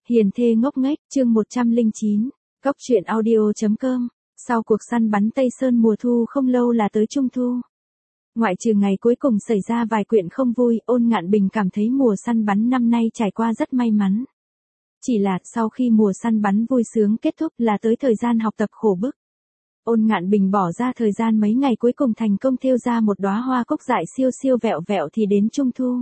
Hiền thê ngốc nghếch, chương 109, Cóc truyện audio.com. Sau cuộc săn bắn Tây Sơn mùa thu không lâu là tới Trung Thu. Ngoại trừ ngày cuối cùng xảy ra vài chuyện không vui, Ôn Ngạn Bình cảm thấy mùa săn bắn năm nay trải qua rất may mắn. Chỉ là sau khi mùa săn bắn vui sướng kết thúc là tới thời gian học tập khổ bức. Ôn Ngạn Bình bỏ ra thời gian mấy ngày cuối cùng thành công thêu ra một đóa hoa cúc dại siêu siêu vẹo vẹo thì đến Trung Thu.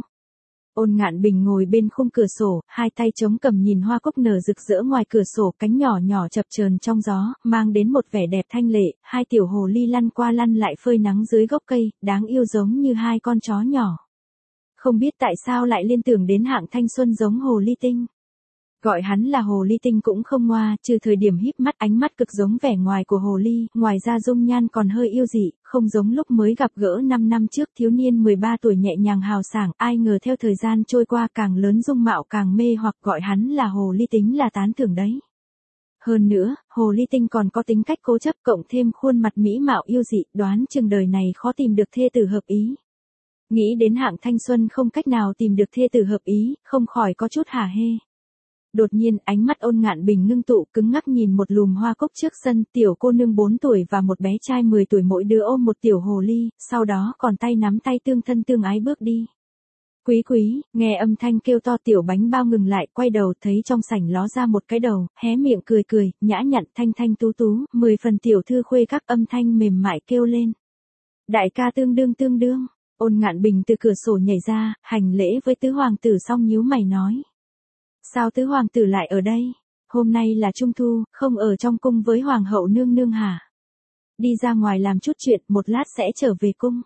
Ôn Ngạn Bình ngồi bên khung cửa sổ, hai tay chống cằm nhìn hoa cúc nở rực rỡ ngoài cửa sổ, cánh nhỏ nhỏ chập chờn trong gió, mang đến một vẻ đẹp thanh lệ, hai tiểu hồ ly lăn qua lăn lại phơi nắng dưới gốc cây, đáng yêu giống như hai con chó nhỏ. Không biết tại sao lại liên tưởng đến hạng thanh xuân giống hồ ly tinh. Gọi hắn là hồ ly tinh cũng không ngoa, trừ thời điểm híp mắt ánh mắt cực giống vẻ ngoài của hồ ly, ngoài ra dung nhan còn hơi yêu dị, không giống lúc mới gặp gỡ 5 năm trước thiếu niên 13 tuổi nhẹ nhàng hào sảng, ai ngờ theo thời gian trôi qua càng lớn dung mạo càng mê hoặc, gọi hắn là hồ ly tính là tán thưởng đấy. Hơn nữa, hồ ly tinh còn có tính cách cố chấp cộng thêm khuôn mặt mỹ mạo yêu dị, đoán chừng đời này khó tìm được thê tử hợp ý. Nghĩ đến hạng thanh xuân không cách nào tìm được thê tử hợp ý, không khỏi có chút hả hê. Đột nhiên ánh mắt Ôn Ngạn Bình ngưng tụ cứng ngắc nhìn một lùm hoa cúc trước sân, tiểu cô nương 4 tuổi và một bé trai 10 tuổi mỗi đứa ôm một tiểu hồ ly, sau đó còn tay nắm tay tương thân tương ái bước đi. Quý quý, nghe âm thanh kêu to tiểu bánh bao ngừng lại, quay đầu thấy trong sảnh ló ra một cái đầu, hé miệng cười cười, nhã nhặn thanh thanh tú tú, 10 phần tiểu thư khuê các âm thanh mềm mại kêu lên. Đại ca tương đương. Ôn Ngạn Bình từ cửa sổ nhảy ra, hành lễ với tứ hoàng tử xong nhíu mày nói. Sao tứ hoàng tử lại ở đây? Hôm nay là Trung Thu, không ở trong cung với hoàng hậu nương nương hả? Đi ra ngoài làm chút chuyện, một lát sẽ trở về cung.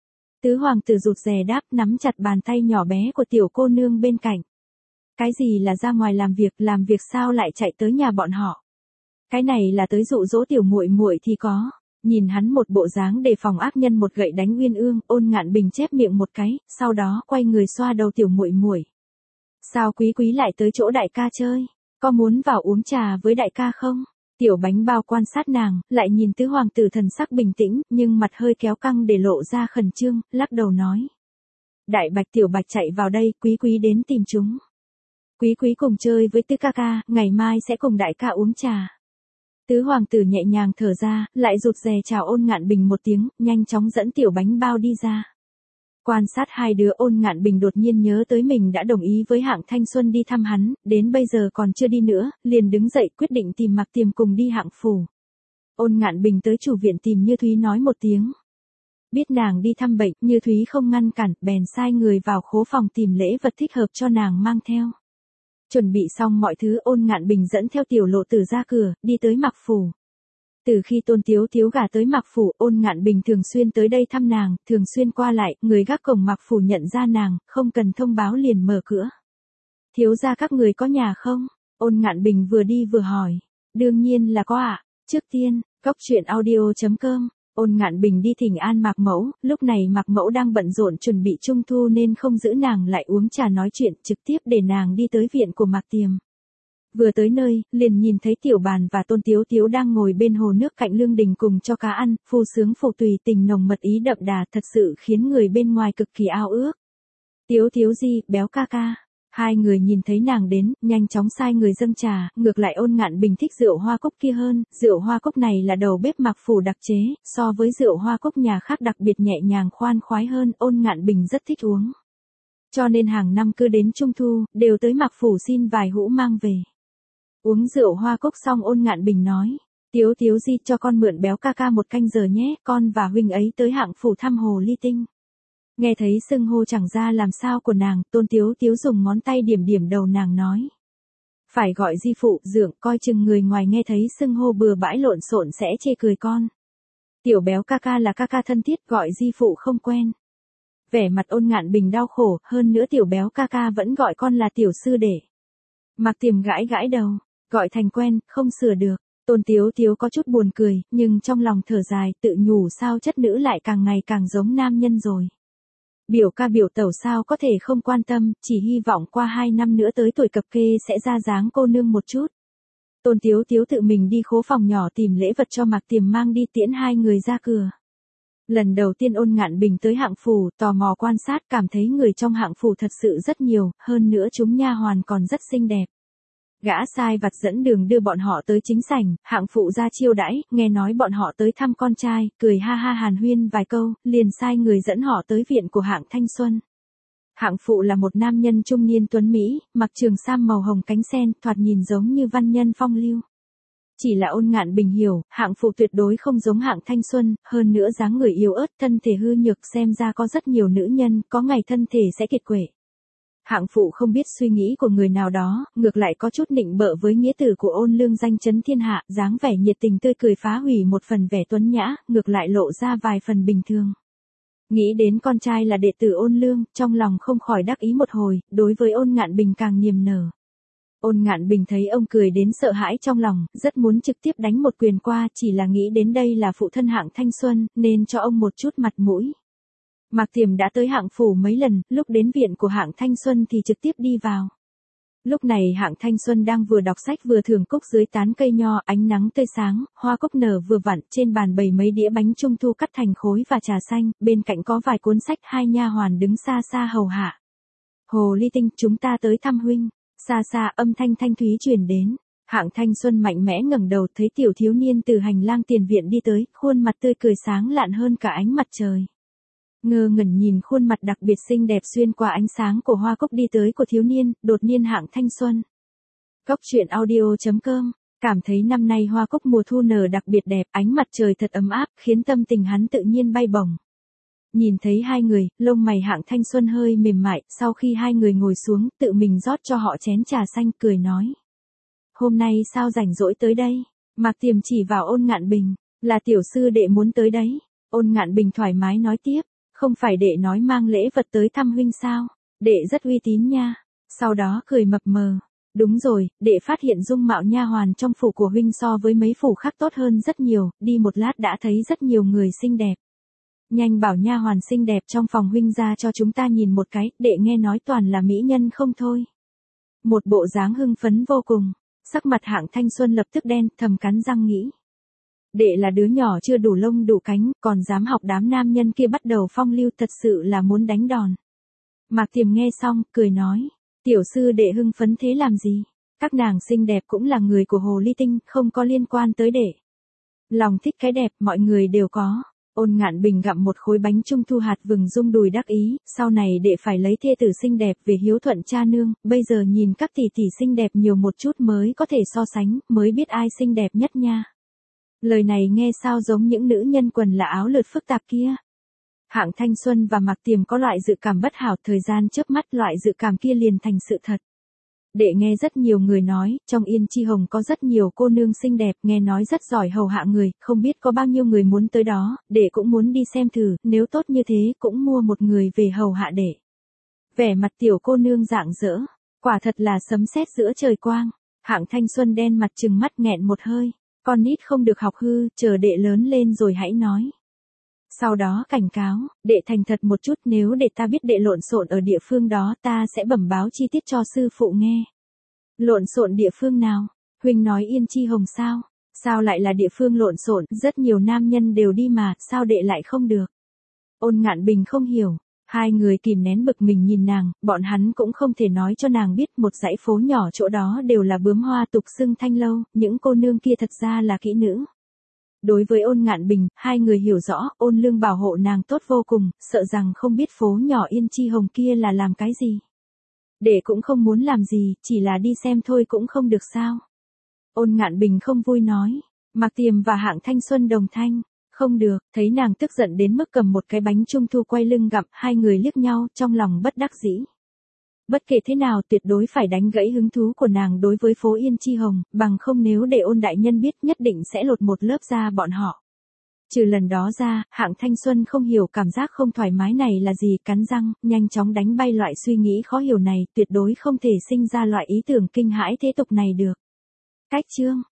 Tứ hoàng tử rụt rè đáp, nắm chặt bàn tay nhỏ bé của tiểu cô nương bên cạnh. Cái gì là ra ngoài làm việc sao lại chạy tới nhà bọn họ? Cái này là tới dụ dỗ tiểu muội muội thì có. Nhìn hắn một bộ dáng đề phòng ác nhân một gậy đánh Uyên Ương, Ôn Ngạn Bình chép miệng một cái, sau đó quay người xoa đầu tiểu muội muội. Sao quý quý lại tới chỗ đại ca chơi? Có muốn vào uống trà với đại ca không? Tiểu bánh bao quan sát nàng, lại nhìn tứ hoàng tử thần sắc bình tĩnh, nhưng mặt hơi kéo căng để lộ ra khẩn trương, lắc đầu nói. Đại bạch tiểu bạch chạy vào đây, quý quý đến tìm chúng. Quý quý cùng chơi với tứ ca ca, ngày mai sẽ cùng đại ca uống trà. Tứ hoàng tử nhẹ nhàng thở ra, lại rụt rè chào Ôn Ngạn Bình một tiếng, nhanh chóng dẫn tiểu bánh bao đi ra. Quan sát hai đứa, Ôn Ngạn Bình đột nhiên nhớ tới mình đã đồng ý với hạng thanh xuân đi thăm hắn, đến bây giờ còn chưa đi nữa, liền đứng dậy quyết định tìm Mạc Tiềm cùng đi hạng phủ. Ôn Ngạn Bình tới chủ viện tìm Như Thúy nói một tiếng. Biết nàng đi thăm bệnh, Như Thúy không ngăn cản, bèn sai người vào khố phòng tìm lễ vật thích hợp cho nàng mang theo. Chuẩn bị xong mọi thứ, Ôn Ngạn Bình dẫn theo tiểu lộ tử ra cửa, đi tới Mạc phủ. Từ khi Tôn Tiếu Tiếu gả tới Mạc phủ, Ôn Ngạn Bình thường xuyên tới đây thăm nàng, thường xuyên qua lại, người gác cổng Mạc phủ nhận ra nàng, không cần thông báo liền mở cửa. Thiếu gia các người có nhà không? Ôn Ngạn Bình vừa đi vừa hỏi. Đương nhiên là có ạ. Trước tiên, Cóc truyện audio.com. Ôn Ngạn Bình đi thỉnh an Mạc Mẫu, lúc này Mạc Mẫu đang bận rộn chuẩn bị Trung Thu nên không giữ nàng lại uống trà nói chuyện, trực tiếp để nàng đi tới viện của Mạc Tiềm. Vừa tới nơi, liền nhìn thấy Tiểu Bàn và Tôn Tiếu Tiếu đang ngồi bên hồ nước cạnh lương đình cùng cho cá ăn, phu sướng phụ tùy, tình nồng mật ý đậm đà, thật sự khiến người bên ngoài cực kỳ ao ước. Tiếu Tiếu gì, béo ca ca. Hai người nhìn thấy nàng đến, nhanh chóng sai người dâng trà, ngược lại Ôn Ngạn Bình thích rượu hoa cúc kia hơn, rượu hoa cúc này là đầu bếp Mạc phủ đặc chế, so với rượu hoa cúc nhà khác đặc biệt nhẹ nhàng khoan khoái hơn, Ôn Ngạn Bình rất thích uống. Cho nên hàng năm cứ đến Trung Thu, đều tới Mạc phủ xin vài hũ mang về. Uống rượu hoa cúc xong, Ôn Ngạn Bình nói, Tiếu Tiếu gì cho con mượn béo ca ca một canh giờ nhé, con và huynh ấy tới hạng phủ thăm hồ ly tinh. Nghe thấy xưng hô chẳng ra làm sao của nàng, Tôn Tiếu Tiếu dùng ngón tay điểm điểm đầu nàng nói. Phải gọi di phụ, dượng, coi chừng người ngoài nghe thấy xưng hô bừa bãi lộn xộn sẽ chê cười con. Tiểu béo ca ca là ca ca thân thiết, gọi di phụ không quen. Vẻ mặt Ôn Ngạn Bình đau khổ, hơn nữa tiểu béo ca ca vẫn gọi con là tiểu sư đệ. Mạc Tiềm gãi gãi đầu, gọi thành quen, không sửa được. Tôn Tiếu Tiếu có chút buồn cười, nhưng trong lòng thở dài, tự nhủ sao chất nữ lại càng ngày càng giống nam nhân rồi. Biểu ca biểu tẩu sao có thể không quan tâm, chỉ hy vọng qua 2 năm nữa tới tuổi cập kê sẽ ra dáng cô nương một chút. Tôn Tiếu Tiếu tự mình đi khố phòng nhỏ tìm lễ vật cho Mạc Tiềm mang đi tiễn hai người ra cửa. Lần đầu tiên Ôn Ngạn Bình tới hạng phủ, tò mò quan sát, cảm thấy người trong hạng phủ thật sự rất nhiều, hơn nữa chúng nha hoàn còn rất xinh đẹp. Gã sai vặt dẫn đường đưa bọn họ tới chính sảnh, hạng phụ ra chiêu đãi, nghe nói bọn họ tới thăm con trai, cười ha ha hàn huyên vài câu, liền sai người dẫn họ tới viện của hạng Thanh Xuân. Hạng phụ là một nam nhân trung niên tuấn Mỹ, mặc trường sam màu hồng cánh sen, thoạt nhìn giống như văn nhân phong lưu. Chỉ là Ôn Ngạn Bình hiểu, hạng phụ tuyệt đối không giống hạng Thanh Xuân, hơn nữa dáng người yếu ớt, thân thể hư nhược, xem ra có rất nhiều nữ nhân, có ngày thân thể sẽ kiệt quệ. Hạng phụ không biết suy nghĩ của người nào đó, ngược lại có chút nịnh bợ với nghĩa tử của Ôn Lương danh chấn thiên hạ, dáng vẻ nhiệt tình tươi cười phá hủy một phần vẻ tuấn nhã, ngược lại lộ ra vài phần bình thường. Nghĩ đến con trai là đệ tử Ôn Lương, trong lòng không khỏi đắc ý một hồi, đối với Ôn Ngạn Bình càng niềm nở. Ôn Ngạn Bình thấy ông cười đến sợ hãi trong lòng, rất muốn trực tiếp đánh một quyền qua, chỉ là nghĩ đến đây là phụ thân hạng Thanh Xuân, nên cho ông một chút mặt mũi. Mạc Tiềm đã tới hạng phủ mấy lần, lúc đến viện của hạng Thanh Xuân thì trực tiếp đi vào. Lúc này hạng Thanh Xuân đang vừa đọc sách vừa thưởng cúc dưới tán cây nho, ánh nắng tươi sáng, hoa cúc nở vừa vặn, trên bàn bày mấy đĩa bánh trung thu cắt thành khối và trà xanh, bên cạnh có vài cuốn sách, hai nha hoàn đứng xa xa hầu hạ. Hồ Ly Tinh, chúng ta tới thăm huynh. Xa xa âm thanh thanh thúy truyền đến. Hạng Thanh Xuân mạnh mẽ ngẩng đầu, thấy tiểu thiếu niên từ hành lang tiền viện đi tới, khuôn mặt tươi cười sáng lạn hơn cả ánh mặt trời. Ngơ ngẩn nhìn khuôn mặt đặc biệt xinh đẹp xuyên qua ánh sáng của hoa cúc đi tới của thiếu niên, đột nhiên Hạng Thanh Xuân. Cốc truyện audio.com, cảm thấy năm nay hoa cúc mùa thu nở đặc biệt đẹp, ánh mặt trời thật ấm áp, khiến tâm tình hắn tự nhiên bay bổng. Nhìn thấy hai người, lông mày Hạng Thanh Xuân hơi mềm mại, sau khi hai người ngồi xuống, tự mình rót cho họ chén trà xanh, cười nói. Hôm nay sao rảnh rỗi tới đây? Mạc Tiềm chỉ vào Ôn Ngạn Bình, là tiểu sư đệ muốn tới đấy. Ôn Ngạn Bình thoải mái nói tiếp, không phải đệ nói mang lễ vật tới thăm huynh sao? Đệ rất uy tín nha. Sau đó cười mập mờ. Đúng rồi, đệ phát hiện dung mạo nha hoàn trong phủ của huynh so với mấy phủ khác tốt hơn rất nhiều, đi một lát đã thấy rất nhiều người xinh đẹp. Nhanh bảo nha hoàn xinh đẹp trong phòng huynh ra cho chúng ta nhìn một cái, đệ nghe nói toàn là mỹ nhân không thôi. Một bộ dáng hưng phấn vô cùng, sắc mặt Hạng Thanh Xuân lập tức đen, thầm cắn răng nghĩ. Đệ là đứa nhỏ chưa đủ lông đủ cánh, còn dám học đám nam nhân kia bắt đầu phong lưu, thật sự là muốn đánh đòn. Mạc Tiềm nghe xong, cười nói, tiểu sư đệ hưng phấn thế làm gì? Các nàng xinh đẹp cũng là người của Hồ Ly Tinh, không có liên quan tới đệ. Lòng thích cái đẹp, mọi người đều có. Ôn Ngạn Bình gặm một khối bánh trung thu hạt vừng rung đùi đắc ý, sau này đệ phải lấy thê tử xinh đẹp về hiếu thuận cha nương, bây giờ nhìn các tỷ tỷ xinh đẹp nhiều một chút mới có thể so sánh, mới biết ai xinh đẹp nhất nha. Lời này nghe sao giống những nữ nhân quần là áo lượt phức tạp kia. Hạng Thanh Xuân và Mạc Tiềm có loại dự cảm bất hảo, thời gian chớp mắt loại dự cảm kia liền thành sự thật. Đệ nghe rất nhiều người nói, trong Yên Chi Hồng có rất nhiều cô nương xinh đẹp, nghe nói rất giỏi hầu hạ người, không biết có bao nhiêu người muốn tới đó, đệ cũng muốn đi xem thử, nếu tốt như thế cũng mua một người về hầu hạ đệ. Vẻ mặt tiểu cô nương rạng rỡ, quả thật là sấm sét giữa trời quang. Hạng Thanh Xuân đen mặt trừng mắt nghẹn một hơi, con nít không được học hư, chờ đệ lớn lên rồi hãy nói. Sau đó cảnh cáo, đệ thành thật một chút, nếu đệ ta biết đệ lộn xộn ở địa phương đó ta sẽ bẩm báo chi tiết cho sư phụ nghe. Lộn xộn địa phương nào? Huynh nói Yên Chi Hồng sao? Sao lại là địa phương lộn xộn, rất nhiều nam nhân đều đi mà, sao đệ lại không được? Ôn Ngạn Bình không hiểu, hai người kìm nén bực mình nhìn nàng, bọn hắn cũng không thể nói cho nàng biết một dãy phố nhỏ chỗ đó đều là bướm hoa tục xưng thanh lâu, những cô nương kia thật ra là kỹ nữ. Đối với Ôn Ngạn Bình, hai người hiểu rõ, Ôn Lương bảo hộ nàng tốt vô cùng, sợ rằng không biết phố nhỏ Yên Chi Hồng kia là làm cái gì. Đệ cũng không muốn làm gì, chỉ là đi xem thôi cũng không được sao. Ôn Ngạn Bình không vui nói, Mạc Tiềm và Hạng Thanh Xuân đồng thanh, không được, thấy nàng tức giận đến mức cầm một cái bánh trung thu quay lưng gặm, hai người liếc nhau, trong lòng bất đắc dĩ. Bất kể thế nào tuyệt đối phải đánh gãy hứng thú của nàng đối với phố Yên Chi Hồng, bằng không nếu để Ôn đại nhân biết nhất định sẽ lột một lớp da bọn họ. Trừ lần đó ra, Hạng Thanh Xuân không hiểu cảm giác không thoải mái này là gì, cắn răng, nhanh chóng đánh bay loại suy nghĩ khó hiểu này, tuyệt đối không thể sinh ra loại ý tưởng kinh hãi thế tục này được. Cách chương